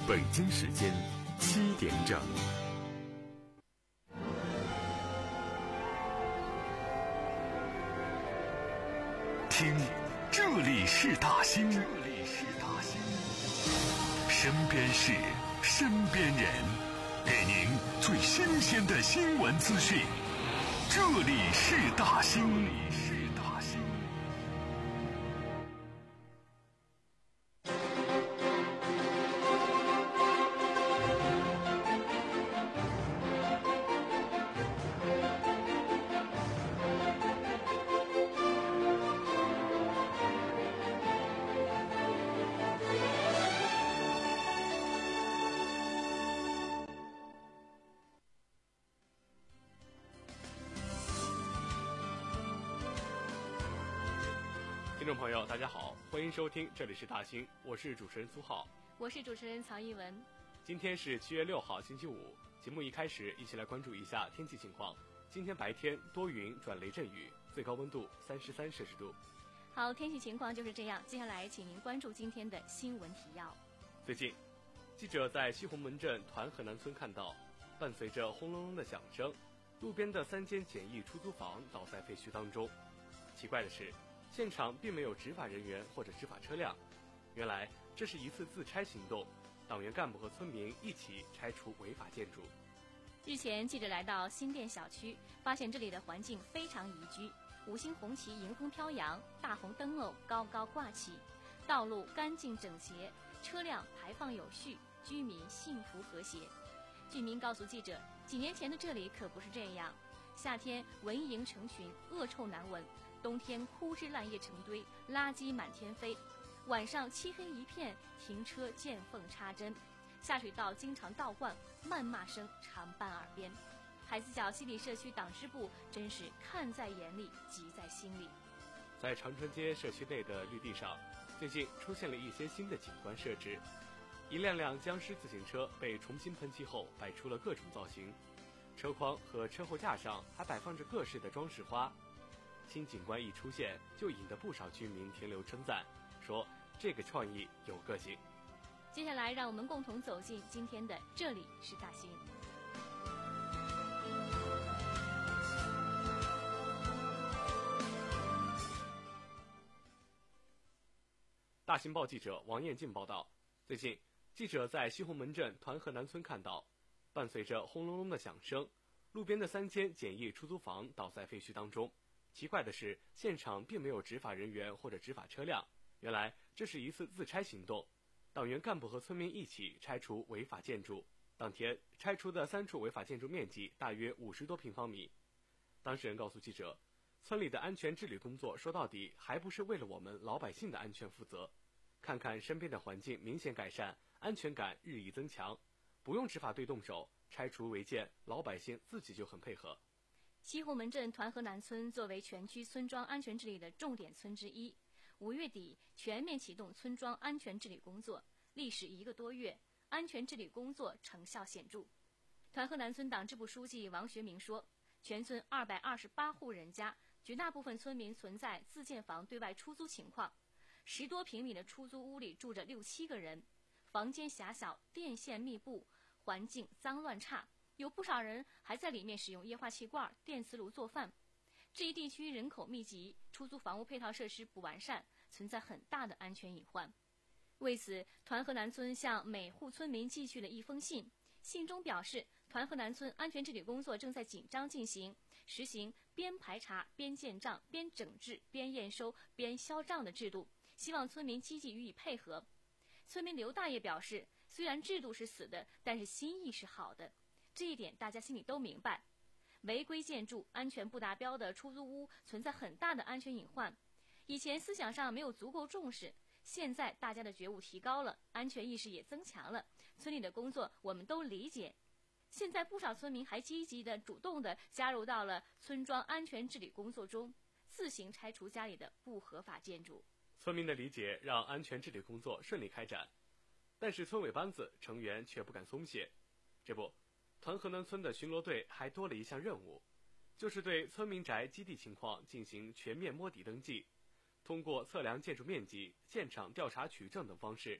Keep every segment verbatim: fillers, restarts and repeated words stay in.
北京时间七点整。听，这里是大兴，这里是大兴，身边事，身边人，给您最新鲜的新闻资讯。这里是大兴，这里是大兴。 听众朋友大家好，欢迎收听这里是大兴，我是主持人苏浩， 我是主持人曹一文。 今天是七月六号星期五，节目一开始一起来关注一下天气情况。今天白天多云转雷阵雨，最高温度三十三摄氏度。 好，天气情况就是这样，接下来请您关注今天的新闻提要。 最近记者在西红门镇团河南村看到，伴随着轰隆隆的响声，路边的三间简易出租房倒在废墟当中。奇怪的是，现场并没有执法人员或者执法车辆，原来这是一次自拆行动，党员干部和村民一起拆除违法建筑。 日前记者来到新店小区，发现这里的环境非常宜居，五星红旗迎风飘扬，大红灯笼高高挂起，道路干净整洁，车辆排放有序，居民幸福和谐。居民告诉记者，几年前的这里可不是这样，夏天蚊蝇成群，恶臭难闻，冬天枯枝烂叶成堆，垃圾满天飞，晚上漆黑一片，停车见缝插针，下水道经常倒灌，谩骂声常伴耳边。海子角西里社区党支部真是看在眼里，急在心里。 在长春街社区内的绿地上，最近出现了一些新的景观设置，一辆辆僵尸自行车被重新喷漆后摆出了各种造型，车筐和车后架上还摆放着各式的装饰花。新景观一出现，就引得不少居民停留称赞，说这个创意有个性。 接下来让我们共同走进今天的这里是大兴。 大兴报记者王艳静报道，最近记者在西红门镇团河南村看到，伴随着轰隆隆的响声，路边的三间简易出租房倒在废墟当中。奇怪的是，现场并没有执法人员或者执法车辆，原来这是一次自拆行动，党员干部和村民一起拆除违法建筑。当天拆除的三处违法建筑面积大约五十多平方米。当事人告诉记者，村里的安全治理工作说到底还不是为了我们老百姓的安全负责，看看身边的环境明显改善，安全感日益增强，不用执法队动手，拆除违建，老百姓自己就很配合。 西红门镇团河南村作为全区村庄安全治理的重点村之一，五月底全面启动村庄安全治理工作，历时一个多月，安全治理工作成效显著。团河南村党支部书记王学明说，全村二百二十八户人家，绝大部分村民存在自建房对外出租情况，十多平米的出租屋里住着六七个人，房间狭小，电线密布，环境脏乱差，有不少人还在里面使用液化气罐、电磁炉做饭。这一地区人口密集，出租房屋配套设施不完善，存在很大的安全隐患。为此，团河南村向每户村民寄去了一封信，信中表示，团河南村安全治理工作正在紧张进行，实行边排查边建账、边整治边验收边销账的制度，希望村民积极予以配合。村民刘大爷表示，虽然制度是死的，但是心意是好的，这一点大家心里都明白。违规建筑、安全不达标的出租屋存在很大的安全隐患，以前思想上没有足够重视，现在大家的觉悟提高了，安全意识也增强了，村里的工作我们都理解。现在不少村民还积极的、主动的加入到了村庄安全治理工作中，自行拆除家里的不合法建筑。 村民的理解让安全治理工作顺利开展，但是村委班子成员却不敢松懈。这不，团河南村的巡逻队还多了一项任务，就是对村民宅基地情况进行全面摸底登记，通过测量建筑面积、现场调查取证等方式，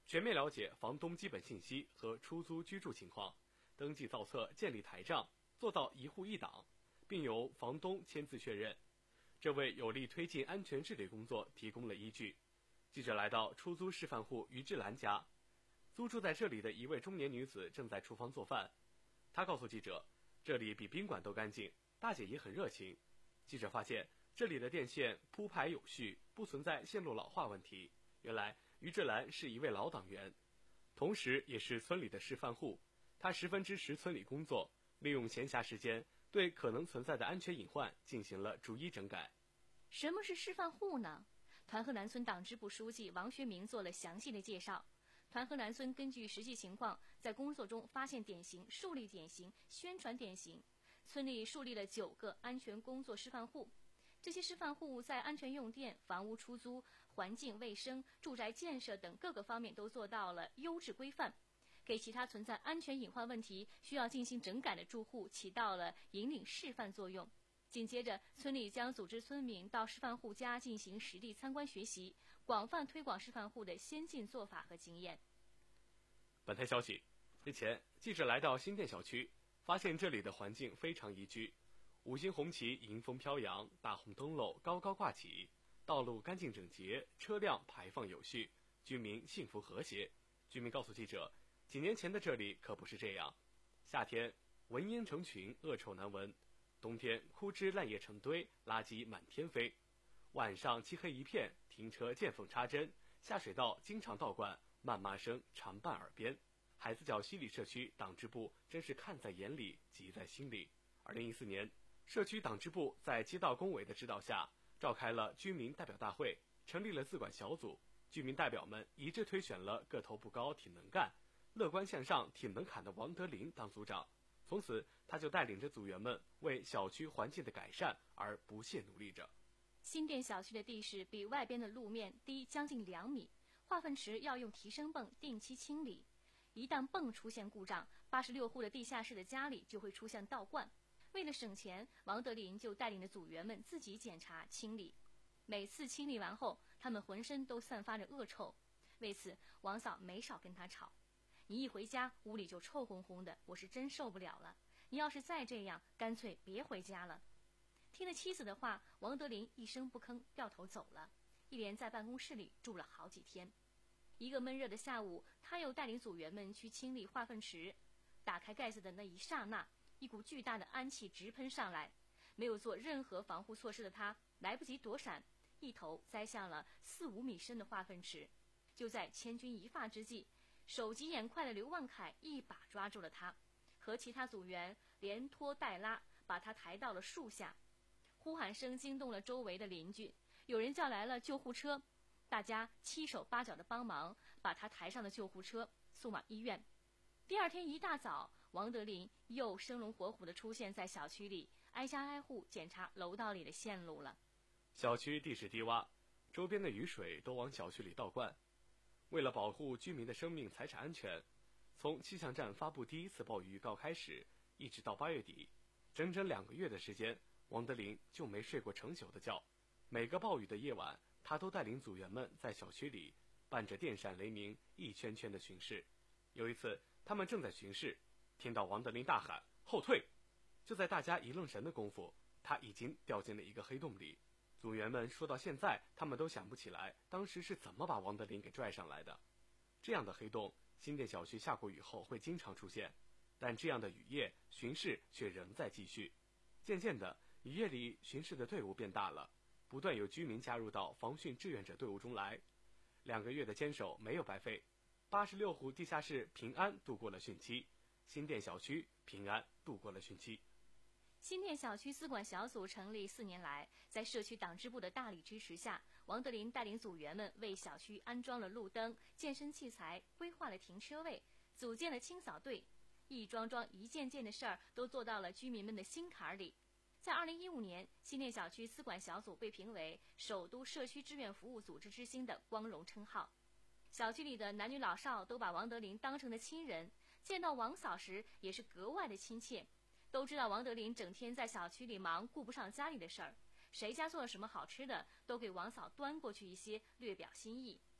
全面了解房东基本信息和出租居住情况，登记造册建立台账，做到一户一档，并由房东签字确认，这为有力推进安全治理工作提供了依据。记者来到出租示范户于志兰家，租住在这里的一位中年女子正在厨房做饭。她告诉记者，这里比宾馆都干净，大姐也很热情。记者发现，这里的电线铺排有序，不存在线路老化问题。原来于志兰是一位老党员，同时也是村里的示范户。他十分支持村里工作，利用闲暇时间对可能存在的安全隐患进行了逐一整改。 什么是示范户呢？团河南村党支部书记王学明做了详细的介绍。团河南村根据实际情况，在工作中发现典型、树立典型、宣传典型，村里树立了九个安全工作示范户。这些示范户在安全用电、房屋出租、环境卫生、住宅建设等各个方面都做到了优质规范，给其他存在安全隐患问题需要进行整改的住户起到了引领示范作用。紧接着，村里将组织村民到示范户家进行实地参观学习，广泛推广示范户的先进做法和经验。 本台消息，日前记者来到新店小区，发现这里的环境非常宜居，五星红旗迎风飘扬，大红灯笼高高挂起，道路干净整洁，车辆排放有序，居民幸福和谐。居民告诉记者，几年前的这里可不是这样，夏天蚊烟成群，恶臭难闻，冬天枯枝烂叶成堆，垃圾满天飞，晚上漆黑一片，停车见缝插针，下水道经常倒灌，谩骂声常伴耳边。海子角西里社区党支部真是看在眼里，急在心里。二零一四年，社区党支部在街道工委的指导下，召开了居民代表大会，成立了自管小组。居民代表们一致推选了个头不高、挺能干、乐观向上、挺能侃的王德林当组长。从此，他就带领着组员们为小区环境的改善而不懈努力着。 新店小区的地势比外边的路面低将近两米，化粪池要用提升泵定期清理。一旦泵出现故障，八十六户的地下室的家里就会出现倒灌。为了省钱，王德林就带领着组员们自己检查清理。每次清理完后，他们浑身都散发着恶臭。为此，王嫂没少跟他吵。你一回家，屋里就臭烘烘的，我是真受不了了。你要是再这样，干脆别回家了。听了妻子的话，王德林一声不吭，掉头走了，一连在办公室里住了好几天。一个闷热的下午，他又带领组员们去清理化粪池。打开盖子的那一刹那，一股巨大的氨气直喷上来。没有做任何防护措施的他，来不及躲闪，一头栽向了四五米深的化粪池。就在千钧一发之际，手疾眼快的刘万凯一把抓住了他，和其他组员连拖带拉把他抬到了树下。呼喊声惊动了周围的邻居，有人叫来了救护车，大家七手八脚的帮忙把他抬上了救护车，送往医院。第二天一大早，王德林又生龙活虎地出现在小区里，挨家挨户检查楼道里的线路了。 小区地势低洼，周边的雨水都往小区里倒灌。为了保护居民的生命财产安全，从气象站发布第一次暴雨预告开始，一直到八月底，整整两个月的时间，王德林就没睡过成宿的觉。每个暴雨的夜晚，他都带领组员们在小区里伴着电闪雷鸣，一圈圈的巡视。有一次，他们正在巡视，听到王德林大喊后退，就在大家一愣神的功夫，他已经掉进了一个黑洞里。组员们说到现在，他们都想不起来当时是怎么把王德林给拽上来的。这样的黑洞，新店小区下过雨后会经常出现，但这样的雨夜巡视却仍在继续。渐渐的，雨夜里巡视的队伍变大了，不断有居民加入到防汛志愿者队伍中来。两个月的坚守没有白费，八十六户地下室平安度过了汛期，新店小区平安度过了汛期。 新店小区资管小组成立四年来，在社区党支部的大力支持下，王德林带领组员们为小区安装了路灯、健身器材，规划了停车位，组建了清扫队，一桩桩一件件的事儿都做到了居民们的心坎里。在二零一五年，新店小区资管小组被评为首都社区志愿服务组织之星的光荣称号。小区里的男女老少都把王德林当成了亲人，见到王嫂时也是格外的亲切。都知道王德林整天在小区里忙，顾不上家里的事儿，谁家做了什么好吃的，都给王嫂端过去一些，略表心意。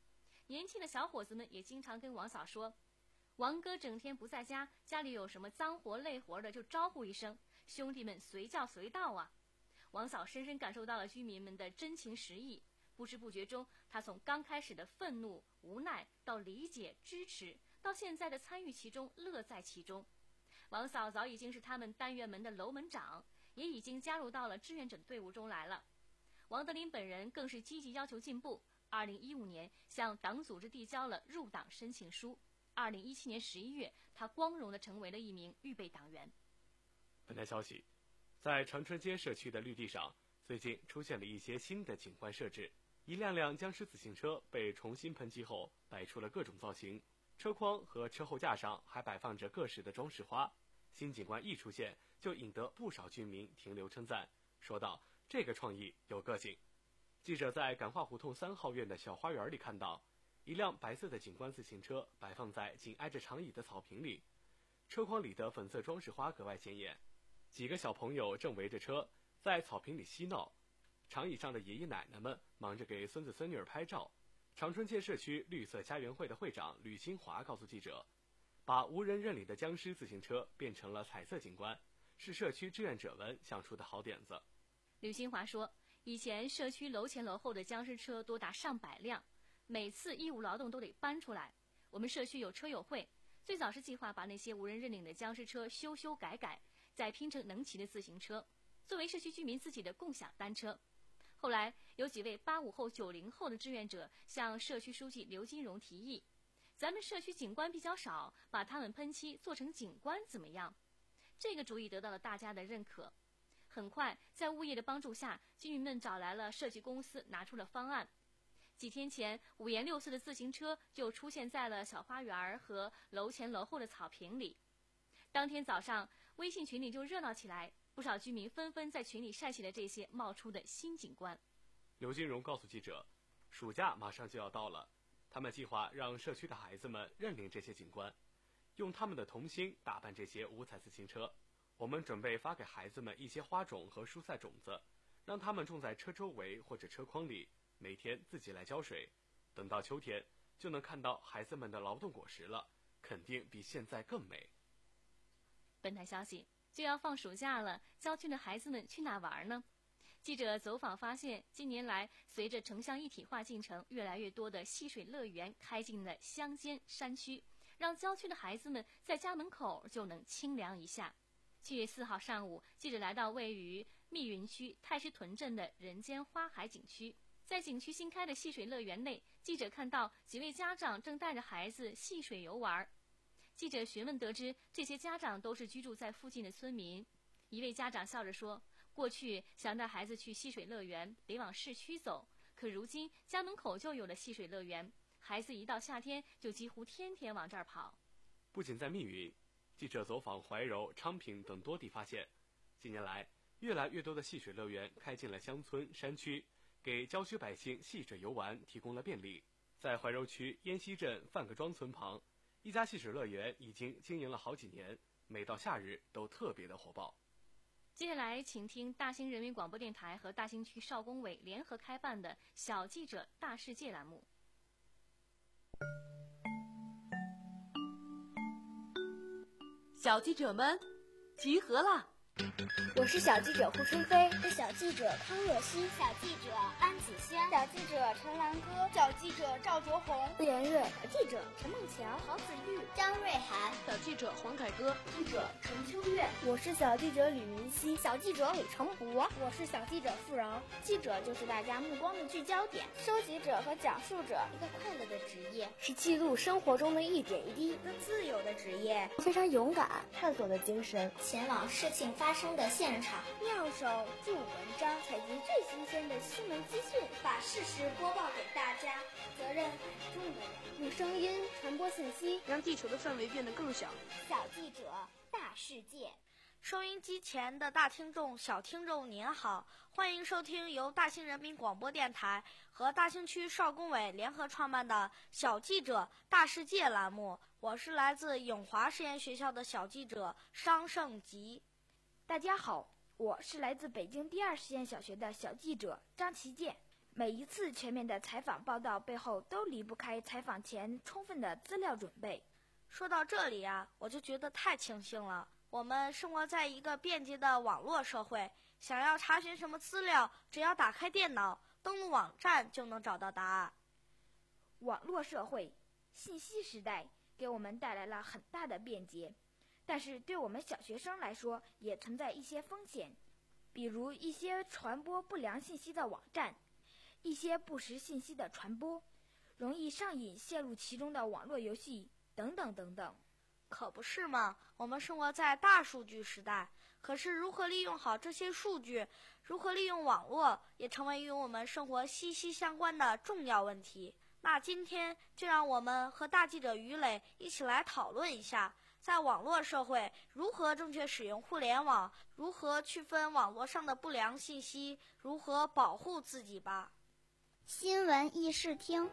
年轻的小伙子们也经常跟王嫂说，王哥整天不在家，家里有什么脏活累活的就招呼一声，兄弟们随叫随到啊。王嫂深深感受到了居民们的真情实意，不知不觉中，她从刚开始的愤怒、无奈到理解、支持，到现在的参与其中、乐在其中。王嫂早已经是他们单元门的楼门长，也已经加入到了志愿者的队伍中来了。王德林本人更是积极要求进步，二零一五年向党组织递交了入党申请书，二零一七年十一月，他光荣地成为了一名预备党员。 本台消息，在长春街社区的绿地上，最近出现了一些新的景观设置。一辆辆僵尸自行车被重新喷漆后，摆出了各种造型，车筐和车后架上还摆放着各式的装饰花。新景观一出现，就引得不少居民停留称赞，说道：“这个创意有个性。”记者在感化胡同三号院的小花园里看到，一辆白色的景观自行车摆放在紧挨着长椅的草坪里，车筐里的粉色装饰花格外显眼。几个小朋友正围着车在草坪里嬉闹，长椅上的爷爷奶奶们忙着给孙子孙女儿拍照。长春街社区绿色家园会的会长吕新华告诉记者，把无人认领的僵尸自行车变成了彩色景观，是社区志愿者们想出的好点子。 吕新华说，以前社区楼前楼后的僵尸车多达上百辆，每次义务劳动都得搬出来。我们社区有车友会，最早是计划把那些无人认领的僵尸车修修改改，再拼成能骑的自行车，作为社区居民自己的共享单车。后来有几位八五后九零后的志愿者向社区书记刘金荣提议，咱们社区景观比较少，把它们喷漆做成景观怎么样？这个主意得到了大家的认可。很快在物业的帮助下，居民们找来了设计公司，拿出了方案。几天前，五颜六色的自行车就出现在了小花园和楼前楼后的草坪里。当天早上，微信群里就热闹起来，不少居民纷纷在群里晒起了这些冒出的新景观。 刘金荣告诉记者，暑假马上就要到了，他们计划让社区的孩子们认领这些景观，用他们的童心打扮这些五彩自行车。我们准备发给孩子们一些花种和蔬菜种子，让他们种在车周围或者车筐里，每天自己来浇水。等到秋天，就能看到孩子们的劳动果实了，肯定比现在更美。 本台消息，就要放暑假了，郊区的孩子们去哪玩呢？记者走访发现，近年来随着城乡一体化进程，越来越多的戏水乐园开进了乡间山区，让郊区的孩子们在家门口就能清凉一下。七月四号上午，记者来到位于密云区太师屯镇的人间花海景区。在景区新开的戏水乐园内，记者看到几位家长正带着孩子戏水游玩。记者询问得知，这些家长都是居住在附近的村民。一位家长笑着说，过去想带孩子去戏水乐园得往市区走，可如今家门口就有了戏水乐园，孩子一到夏天就几乎天天往这儿跑。 不仅在密云，记者走访怀柔、昌平等多地发现，近年来越来越多的戏水乐园开进了乡村山区，给郊区百姓戏水游玩提供了便利。在怀柔区烟溪镇范各庄村旁，一家戏水乐园已经经营了好几年，每到夏日都特别的火爆。 接下来请听大兴人民广播电台和大兴区少工委联合开办的小记者大世界栏目。 小记者们集合了！ 我是小记者胡春飞， 是小记者康若曦， 小记者安子轩， 小记者陈兰歌， 小记者赵卓红， 顾妍瑞， 小记者陈梦乔， 郝子玉， 张瑞涵， 小记者黄凯歌， 记者陈秋月， 我是小记者吕明熙， 小记者李成博， 我是小记者付饶。 记者就是大家目光的聚焦点， 收集者和讲述者， 一个快乐的职业， 是记录生活中的一点一滴， 一个自由的职业， 非常勇敢， 探索的精神， 前往事情发生的现场， 妙手著文章， 采集最新鲜的新闻资讯， 把事实播报给大家。 责任很重的人， 用声音传播信息， 让地球的范围变得更小。 小记者大世界。 收音机前的大听众、小听众您好，欢迎收听由大兴人民广播电台和大兴区少工委联合创办的小记者大世界栏目。我是来自永华实验学校的小记者商胜吉。 大家好，我是来自北京第二实验小学的小记者张其健。 每一次全面的采访报道背后都离不开采访前充分的资料准备。 说到这里啊，我就觉得太庆幸了。我们生活在一个便捷的网络社会，想要查询什么资料，只要打开电脑，登录网站就能找到答案。 网络社会、信息时代给我们带来了很大的便捷，但是对我们小学生来说也存在一些风险，比如一些传播不良信息的网站，一些不实信息的传播，容易上瘾陷入其中的网络游戏等等等等。 可不是嘛，我们生活在大数据时代，可是如何利用好这些数据，如何利用网络，也成为与我们生活息息相关的重要问题。那今天就让我们和大记者于磊一起来讨论一下，在网络社会如何正确使用互联网，如何区分网络上的不良信息，如何保护自己吧。 新闻议事厅，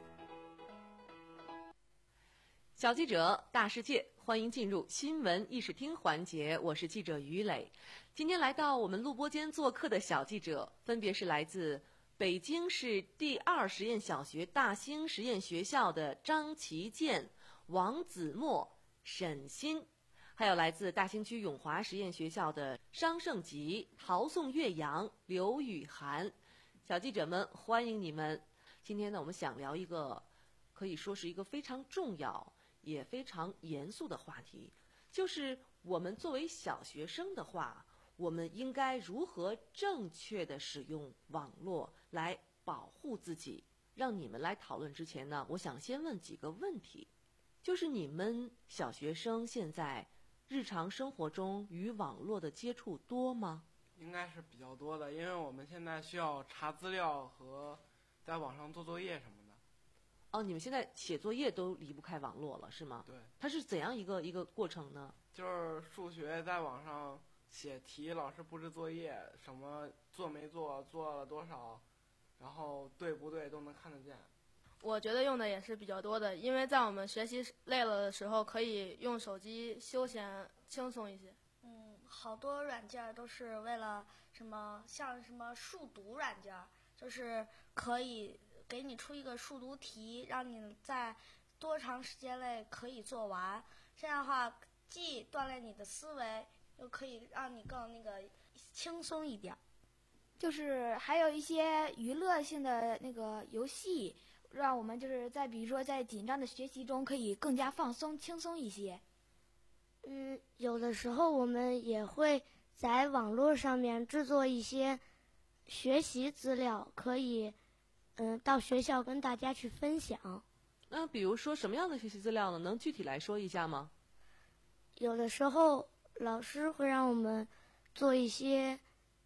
小记者大世界，欢迎进入新闻议事厅环节，我是记者于磊。今天来到我们录播间做客的小记者分别是来自北京市第二实验小学大兴实验学校的张其健、王子墨、沈鑫，还有来自大兴区永华实验学校的商胜吉、陶宋岳阳、刘雨涵。小记者们，欢迎你们。今天呢，我们想聊一个可以说是一个非常重要也非常严肃的话题，就是我们作为小学生的话，我们应该如何正确的使用网络来保护自己。让你们来讨论之前呢，我想先问几个问题，就是你们小学生现在日常生活中与网络的接触多吗？ 应该是比较多的，因为我们现在需要查资料和在网上做作业什么的。 哦，你们现在写作业都离不开网络了，是吗？ 对。 它是怎样一个一个过程呢？ 就是数学在网上写题，老师布置作业，什么做没做，做了多少，然后对不对都能看得见。 我觉得用的也是比较多的，因为在我们学习累了的时候，可以用手机休闲轻松一些。 嗯，好多软件都是为了什么，像什么数独软件，就是可以给你出一个数独题，让你在多长时间内可以做完。这样的话，既锻炼你的思维，又可以让你更那个轻松一点。 就是还有一些娱乐性的那个游戏，让我们就是在比如说在紧张的学习中可以更加放松轻松一些。 嗯，有的时候我们也会在网络上面制作一些学习资料，可以嗯到学校跟大家去分享。 那比如说什么样的学习资料呢？能具体来说一下吗？ 有的时候老师会让我们做一些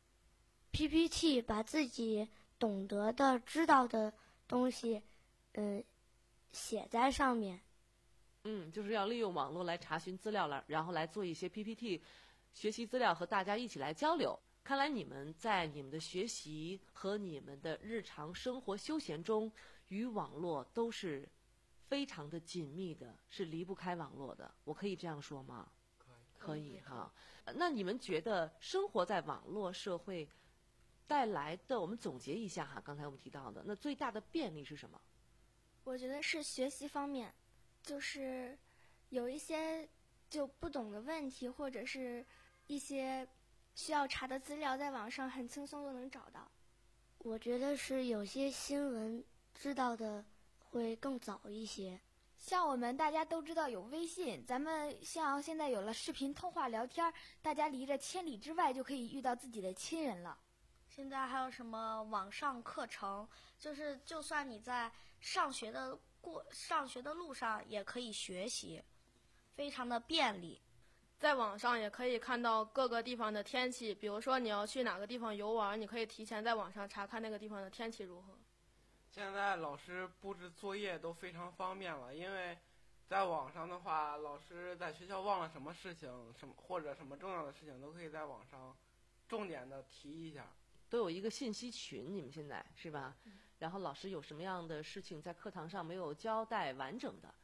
P P T， 把自己懂得的、知道的东西嗯写在上面。 嗯，就是要利用网络来查询资料了，然后来做一些 P P T 学习资料，和大家一起来交流。看来你们在你们的学习和你们的日常生活休闲中，与网络都是非常的紧密的，是离不开网络的。我可以这样说吗？ 可以， 可以哈。那你们觉得生活在网络社会带来的，我们总结一下哈，刚才我们提到的，那最大的便利是什么？ 我觉得是学习方面。就是有一些就不懂的问题，或者是一些需要查的资料，在网上很轻松就能找到。 我觉得是有些新闻知道的会更早一些。 像我们大家都知道有微信，咱们像现在有了视频通话聊天，大家离着千里之外就可以遇到自己的亲人了。 现在还有什么网上课程，就是就算你在上学的过上学的路上也可以学习，非常的便利。 在网上也可以看到各个地方的天气，比如说你要去哪个地方游玩，你可以提前在网上查看那个地方的天气如何。 现在老师布置作业都非常方便了，因为在网上的话，老师在学校忘了什么事情，什么或者什么重要的事情，都可以在网上重点的提一下。 都有一个信息群，你们现在是吧？嗯、然后老师有什么样的事情在课堂上没有交代完整的，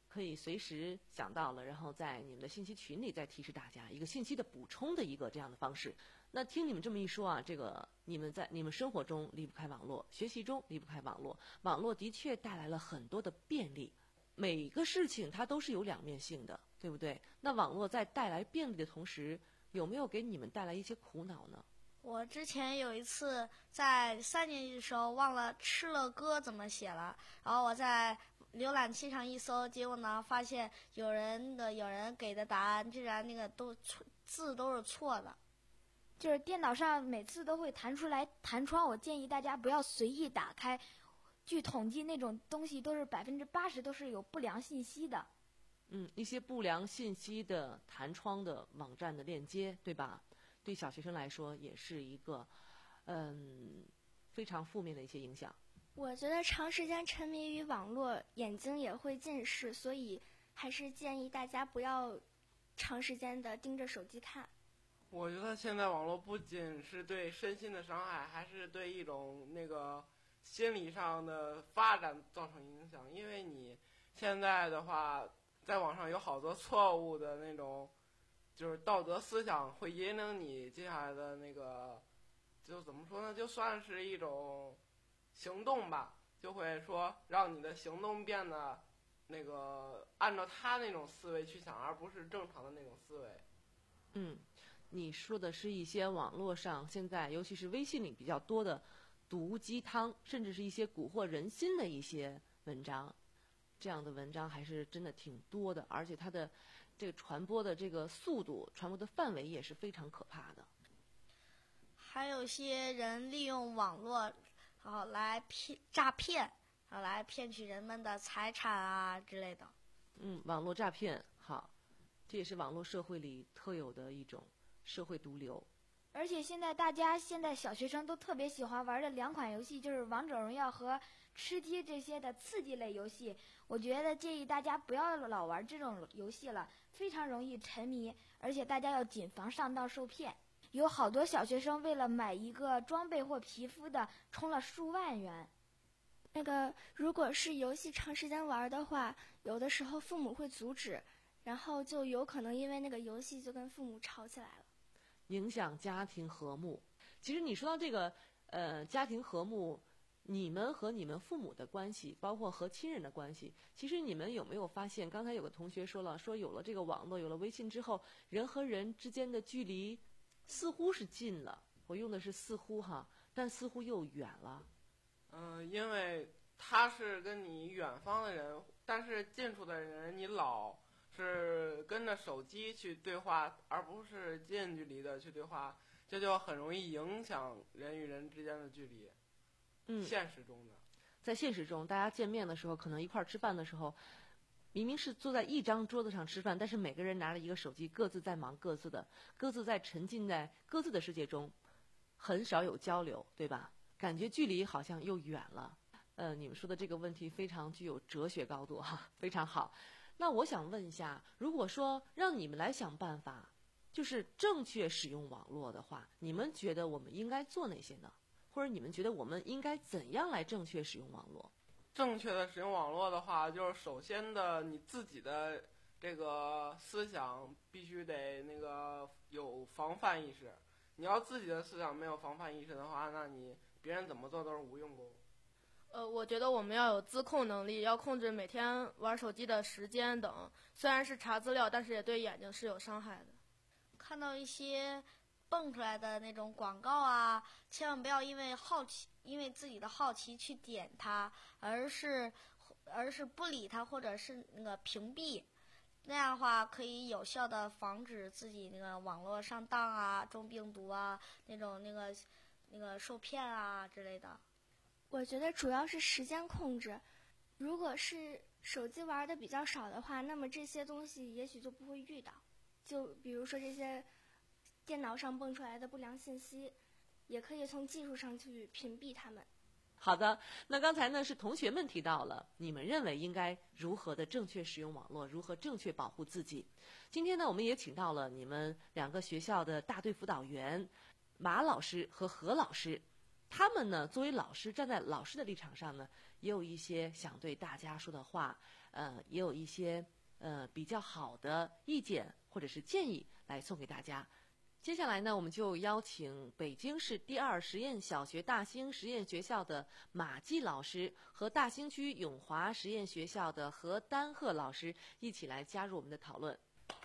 可以随时想到了，然后在你们的信息群里再提示大家一个信息的补充的一个这样的方式。那听你们这么一说啊，这个你们在你们生活中离不开网络，学习中离不开网络，网络的确带来了很多的便利。每个事情它都是有两面性的，对不对？那网络在带来便利的同时，有没有给你们带来一些苦恼呢？ 我之前有一次在三年级的时候忘了吃了歌怎么写了，然后我在浏览器上一搜，结果呢发现有人的有人给的答案居然那个都字都是错的。 就是电脑上每次都会弹出来弹窗，我建议大家不要随意打开。据统计，那种东西都是百分之八十都是有不良信息的。 嗯，一些不良信息的弹窗的网站的链接，对吧？对小学生来说也是一个嗯非常负面的一些影响。 我觉得长时间沉迷于网络，眼睛也会近视，所以还是建议大家不要长时间的盯着手机看。 我觉得现在网络不仅是对身心的伤害，还是对一种那个心理上的发展造成影响。因为你现在的话，在网上有好多错误的那种，就是道德思想，会引领你接下来的那个，就怎么说呢？就算是一种行动吧，就会说让你的行动变得那个按照他那种思维去想，而不是正常的那种思维。 嗯。你说的是一些网络上现在尤其是微信里比较多的毒鸡汤，甚至是一些蛊惑人心的一些文章，这样的文章还是真的挺多的，而且它的这个传播的这个速度、传播的范围也是非常可怕的。 还有些人利用网络然后来骗诈骗，然后来骗取人们的财产啊之类的。 嗯，网络诈骗，好，这也是网络社会里特有的一种社会毒瘤。 而且现在大家现在小学生都特别喜欢玩的两款游戏，就是王者荣耀和吃鸡这些的刺激类游戏。我觉得建议大家不要老玩这种游戏了，非常容易沉迷，而且大家要谨防上当受骗。有好多小学生为了买一个装备或皮肤的，充了数万元。 那个如果是游戏长时间玩的话，有的时候父母会阻止，然后就有可能因为那个游戏就跟父母吵起来了， 影响家庭和睦。其实你说到这个呃家庭和睦，你们和你们父母的关系，包括和亲人的关系，其实你们有没有发现，刚才有个同学说了，说有了这个网络，有了微信之后，人和人之间的距离似乎是近了，我用的是似乎哈，但似乎又远了。 嗯、呃，因为他是跟你远方的人，但是近处的人你老是跟着手机去对话，而不是近距离的去对话，这就很容易影响人与人之间的距离。 嗯， 现实中的， 在现实中，大家见面的时候，可能一块儿吃饭的时候，明明是坐在一张桌子上吃饭，但是每个人拿着一个手机，各自在忙各自的，各自在沉浸在各自的世界中，很少有交流，对吧？感觉距离好像又远了。呃，你们说的这个问题非常具有哲学高度哈，非常好。那我想问一下，如果说让你们来想办法，就是正确使用网络的话，你们觉得我们应该做哪些呢？或者你们觉得我们应该怎样来正确使用网络？ 正确的使用网络的话，就是首先的你自己的这个思想必须得那个有防范意识。你要自己的思想没有防范意识的话，那你别人怎么做都是无用功。 呃，我觉得我们要有自控能力，要控制每天玩手机的时间等。虽然是查资料，但是也对眼睛是有伤害的。 看到一些蹦出来的那种广告啊，千万不要因为好奇，因为自己的好奇去点它，而是而是不理它，或者是那个屏蔽。那样的话可以有效的防止自己那个网络上当啊、中病毒啊、那种那个那个受骗啊之类的。 我觉得主要是时间控制。如果是手机玩的比较少的话，那么这些东西也许就不会遇到。就比如说这些电脑上蹦出来的不良信息，也可以从技术上去屏蔽它们。 好的，那刚才呢是同学们提到了你们认为应该如何的正确使用网络，如何正确保护自己。今天呢我们也请到了你们两个学校的大队辅导员马老师和何老师，他们呢作为老师，站在老师的立场上呢，也有一些想对大家说的话。 呃也有一些呃比较好的意见或者是建议来送给大家。接下来呢，我们就邀请北京市第二实验小学大兴实验学校的马季老师和大兴区永华实验学校的何丹鹤老师一起来加入我们的讨论。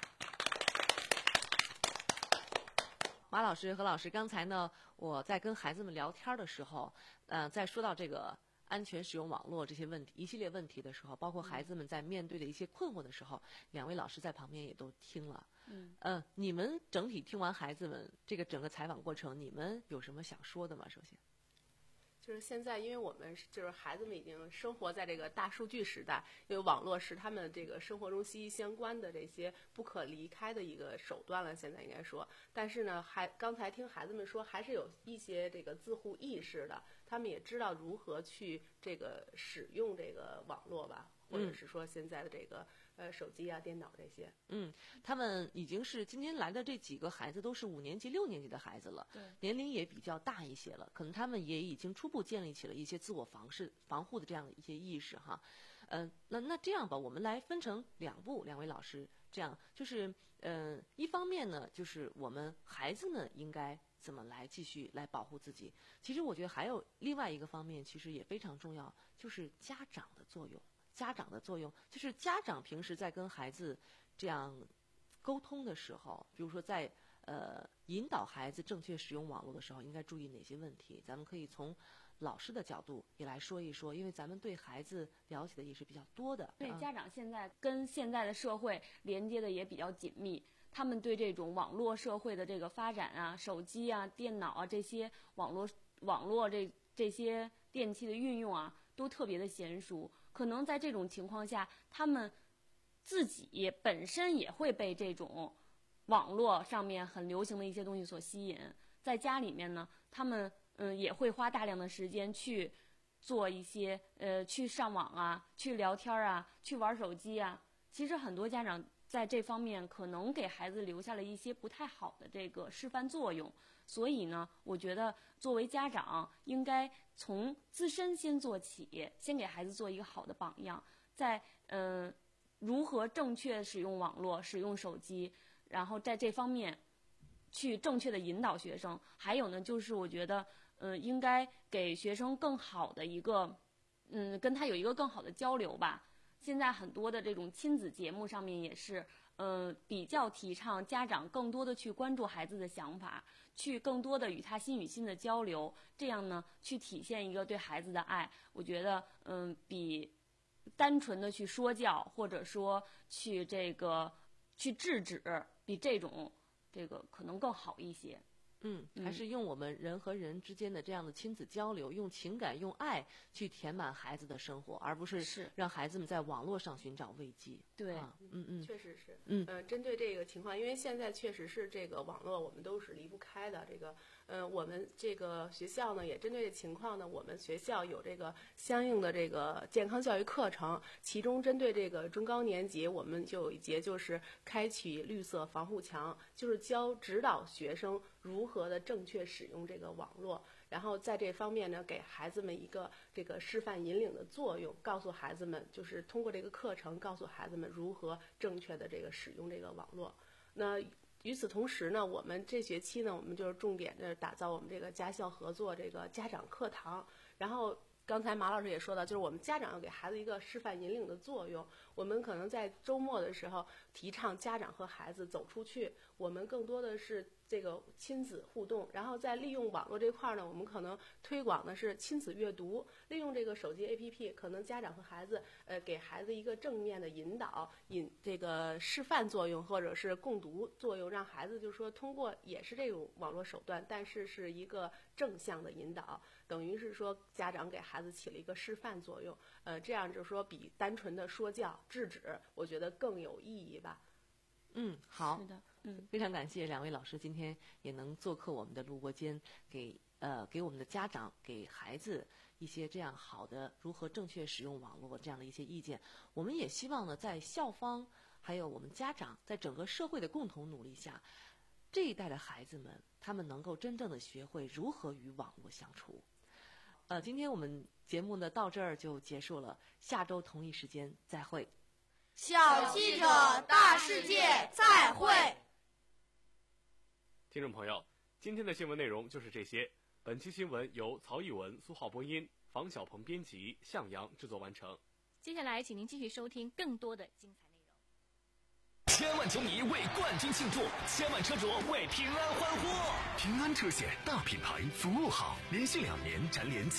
马老师、何老师，刚才呢，我在跟孩子们聊天的时候，呃，在说到这个安全使用网络这些问题、一系列问题的时候，包括孩子们在面对的一些困惑的时候，两位老师在旁边也都听了。 嗯， 呃，你们整体听完孩子们这个整个采访过程，你们有什么想说的吗？首先。 就是现在，因为我们就是孩子们已经生活在这个大数据时代，因为网络是他们这个生活中息息相关的这些不可离开的一个手段了。现在应该说，但是呢，还刚才听孩子们说，还是有一些这个自护意识的，他们也知道如何去这个使用这个网络吧，或者是说现在的这个。呃，手机啊、电脑这些， 嗯，他们已经是今天来的这几个孩子都是五年级、六年级的孩子了， 对， 年龄也比较大一些了，可能他们也已经初步建立起了一些自我防事、防护的这样的一些意识哈。嗯、呃，那那这样吧，我们来分成两步，两位老师，这样就是嗯、呃，一方面呢，就是我们孩子们应该怎么来继续来保护自己。其实我觉得还有另外一个方面，其实也非常重要，就是家长的作用。家长的作用就是家长平时在跟孩子这样沟通的时候，比如说在呃引导孩子正确使用网络的时候，应该注意哪些问题？咱们可以从老师的角度也来说一说，因为咱们对孩子了解的也是比较多的。 对，家长现在跟现在的社会连接的也比较紧密，他们对这种网络社会的这个发展啊、手机啊、电脑啊这些网络网络这这些电器的运用啊，都特别的娴熟。可能在这种情况下，他们自己本身也会被这种网络上面很流行的一些东西所吸引。在家里面呢，他们嗯也会花大量的时间去做一些呃去上网啊、去聊天啊、去玩手机啊。其实很多家长在这方面可能给孩子留下了一些不太好的这个示范作用。所以呢，我觉得作为家长应该从自身先做起，先给孩子做一个好的榜样，在嗯、呃、如何正确使用网络、使用手机，然后在这方面去正确的引导学生。还有呢，就是我觉得嗯、呃、应该给学生更好的一个嗯跟他有一个更好的交流吧。现在很多的这种亲子节目上面也是呃比较提倡家长更多的去关注孩子的想法，去更多的与他心与心的交流，这样呢去体现一个对孩子的爱。我觉得嗯、呃、比单纯的去说教或者说去这个去制止，比这种这个可能更好一些。 嗯，还是用我们人和人之间的这样的亲子交流，用情感、用爱去填满孩子的生活，而不是让孩子们在网络上寻找慰藉。 对， 啊、嗯嗯， 确实是。 嗯， 呃，针对这个情况，因为现在确实是这个网络，我们都是离不开的。这个，呃，我们这个学校呢，也针对这情况呢，我们学校有这个相应的这个健康教育课程，其中针对这个中高年级，我们就有一节就是开启绿色防护墙，就是教指导学生如何的正确使用这个网络，然后在这方面呢，给孩子们一个这个示范引领的作用，告诉孩子们，就是通过这个课程告诉孩子们如何正确的这个使用这个网络。那与此同时呢，我们这学期呢，我们就是重点的打造我们这个家校合作这个家长课堂，然后刚才马老师也说到，就是我们家长要给孩子一个示范引领的作用。我们可能在周末的时候提倡家长和孩子走出去，我们更多的是这个亲子互动，然后在利用网络这块呢，我们可能推广的是亲子阅读，利用这个手机 A P P， 可能家长和孩子呃给孩子一个正面的引导，引这个示范作用或者是共读作用，让孩子就是说通过也是这种网络手段，但是是一个正向的引导，等于是说家长给孩子起了一个示范作用，呃，这样就是说比单纯的说教制止，我觉得更有意义吧。 嗯，好， 是的，嗯， 非常感谢两位老师今天也能做客我们的录播间，给呃给我们的家长给孩子一些这样好的如何正确使用网络这样的一些意见。我们也希望呢，在校方还有我们家长在整个社会的共同努力下，这一代的孩子们他们能够真正的学会如何与网络相处。呃，今天我们节目呢到这儿就结束了，下周同一时间再会。 小记者大世界，再会。 听众朋友，今天的新闻内容就是这些。本期新闻由曹艺文、苏浩播音，房小鹏编辑，向阳制作完成。 接下来，请您继续收听更多的精彩内容。 千万球迷为冠军庆祝，千万车主为平安欢呼。平安车险大品牌，服务好，连续两年蝉联